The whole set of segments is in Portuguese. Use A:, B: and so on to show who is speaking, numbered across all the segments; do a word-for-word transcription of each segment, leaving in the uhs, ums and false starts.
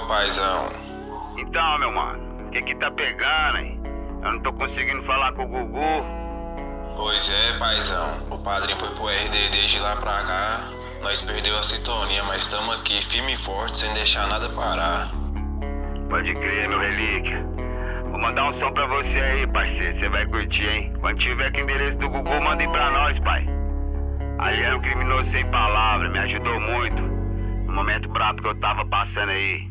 A: meu paizão?
B: Então, meu mano, o que que tá pegando, hein? Eu não tô conseguindo falar com o Gugu.
A: Pois é, paizão. O padrinho foi pro R D desde lá pra cá. Nós perdeu a sintonia, mas tamo aqui firme e forte, sem deixar nada parar.
B: Pode crer, meu relíquia. Vou mandar um som pra você aí, parceiro. Você vai curtir, hein? Quando tiver com o endereço do Gugu, manda aí pra nós, pai. Ali era um criminoso sem palavra, me ajudou muito no momento brabo que eu tava passando aí.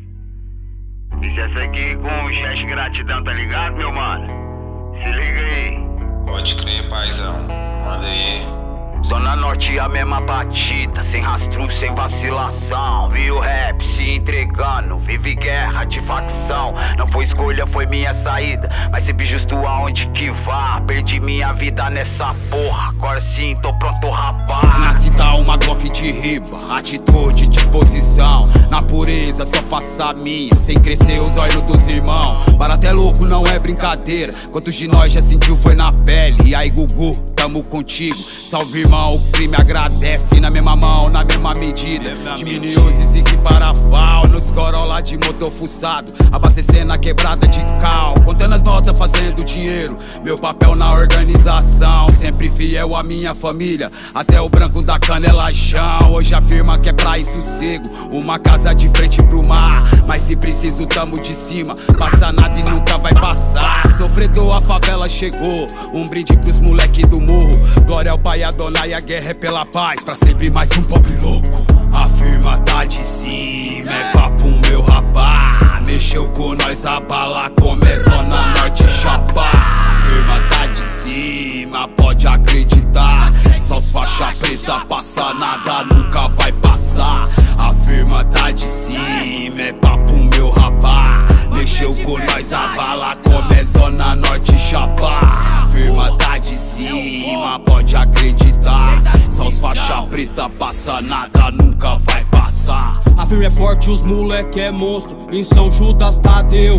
B: Fiz essa aqui com um gesto de gratidão, tá ligado, meu mano? Se liga aí.
A: Pode crer, paizão. Manda aí.
B: Zona Norte a mesma batida, sem rastro, sem vacilação. Vi o rap se entregando, vive guerra de facção. Não foi escolha, foi minha saída, mas sempre justo aonde que vá. Perdi minha vida nessa porra, agora sim tô pronto, rapaz.
C: Nasce tá uma Glock de riba, atitude, disposição. Na pureza só faço a minha, sem crescer os olhos dos irmãos. Barato é louco, não é brincadeira, quantos de nós já sentiu foi na pele. E aí Gugu, tamo contigo, salve irmão. O crime agradece na mesma mão, na mesma medida. Diminuioses e que parafal, nos Corolla de motor fuçado, abastecendo a quebrada de cal, contando as notas, fazendo dinheiro. Meu papel na organização, sempre fiel à minha família, até o branco da canelajão. Hoje afirma que é pra ir sossego, uma casa de frente pro mar. Mas se preciso tamo de cima, passa nada e nunca vai passar. Sofredor, a favela chegou, um brinde pros moleque do morro. Glória ao pai, a dona e a guerra é pela paz, pra sempre mais um pobre louco. A firma tá de cima, é papo meu rapá. Mexeu com nós, a bala começa Zona Norte chapa. A firma tá de cima, pode acreditar. Só os faixa preta passa, nada nunca vai passar. A firma tá de cima, é papo meu rapá. Mexeu com nós, a bala começa Zona Norte chapa. A firma tá de cima, pode acreditar. Só os faixa preta passa, nada nunca vai passar.
D: A firma é forte, os moleque é monstro. Em São Judas Tadeu,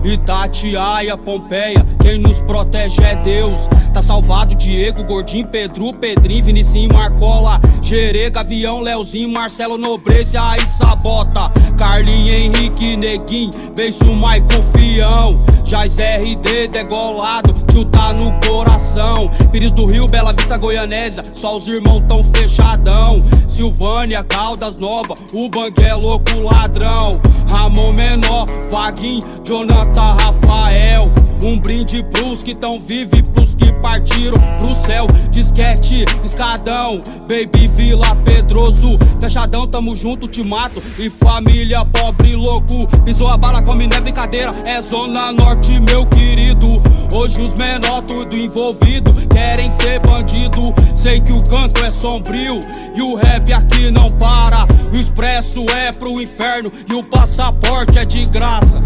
D: Itatiaia, Pompeia, quem nos protege é Deus. Tá salvado Diego, Gordinho, Pedro, Pedrinho, Vinicinho, Marcola, Gerê, Gavião, Leozinho, Marcelo, Nobreza e Sabota, Carlinho, Henrique, Neguinho, Beijo, Maicon, Fião, Jaz R D, degolado, tio tá no coração. Pires do Rio, Bela Vista, Goianésia, só os irmãos tão fechadão. Silvânia, Caldas Nova, o Bang é louco ladrão. Ramon Menor, Vaguinho, Jonathan, Rafael. Um brinde pros que tão vivos, pros que partiram pro céu. Disquete, escadão, Baby Vila Pedroso. Fechadão, tamo junto, te mato. E família pobre louco. Pisou a bala, come não é brincadeira, é Zona Norte, meu querido. Hoje os menor tudo envolvido, querem ser bandido. Sei que o canto é sombrio e o rap aqui não para. O expresso é pro inferno e o passaporte é de graça.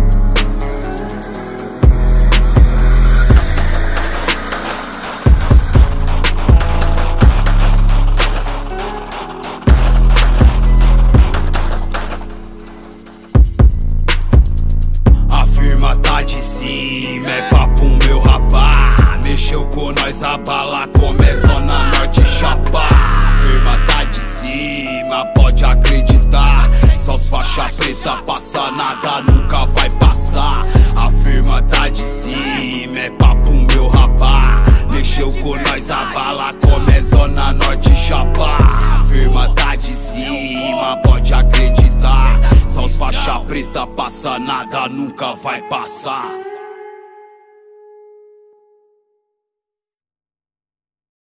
C: A firma tá de cima, é papo meu rapá. Mexeu com nós, a bala começa Zona Norte chapa. A firma tá de cima, pode acreditar. Só os faixa preta passa, nada nunca vai passar. A firma tá de cima, é papo meu rapá. Mexeu com nós, a bala começa Zona Norte chapa. A firma tá de cima, pode acreditar. Só os faixa preta passa, nada nunca vai passar.